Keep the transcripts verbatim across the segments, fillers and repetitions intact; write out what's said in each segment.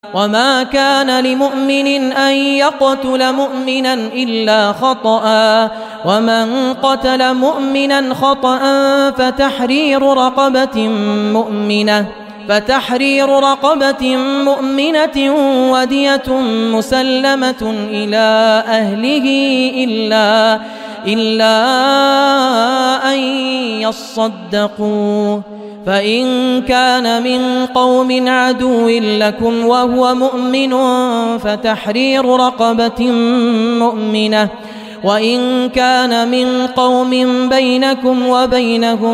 وما كان لمؤمن أن يقتل مؤمنا إلا خطأ ومن قتل مؤمنا خطأ فتحرير رقبة مؤمنة فتحرير رقبة مؤمنة ودية مسلمة إلى أهله إلا إلا أن يصدقوا فإن كان من قوم عدو لكم وهو مؤمن فتحرير رقبة مؤمنة وإن كان من قوم بينكم وبينهم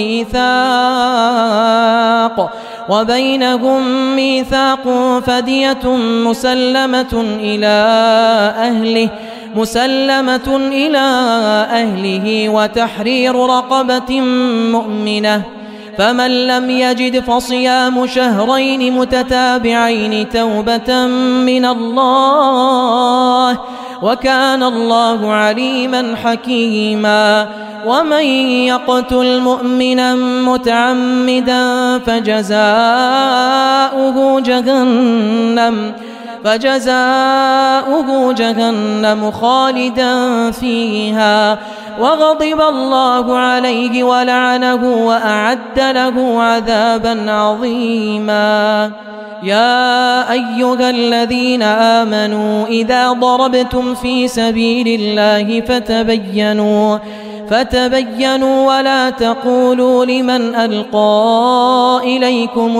ميثاق وبينهم ميثاق فدية مسلمة إلى أهله مسلمة إلى أهله وتحرير رقبة مؤمنة فمن لم يجد فصيام شهرين متتابعين توبة من الله وكان الله عليما حكيما ومن يقتل مؤمنا متعمدا فجزاؤه جهنم فجزاؤه جهنم خالدا فيها وغضب الله عليه ولعنه وأعد له عذابا عظيما يا أيها الذين آمنوا إذا ضربتم في سبيل الله فتبينوا فتبينوا ولا تقولوا لمن ألقى إليكم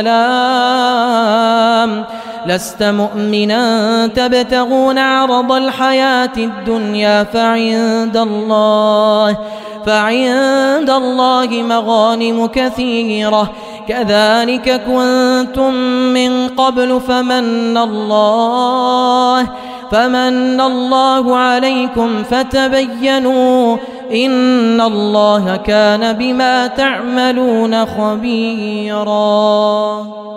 السلام لست مؤمنا تبتغون عرض الحياة الدنيا فعند الله فعند الله مغانم كثيرة كذلك كنتم من قبل فمن الله فمن الله عليكم فتبينوا إن الله كان بما تعملون خبيرا.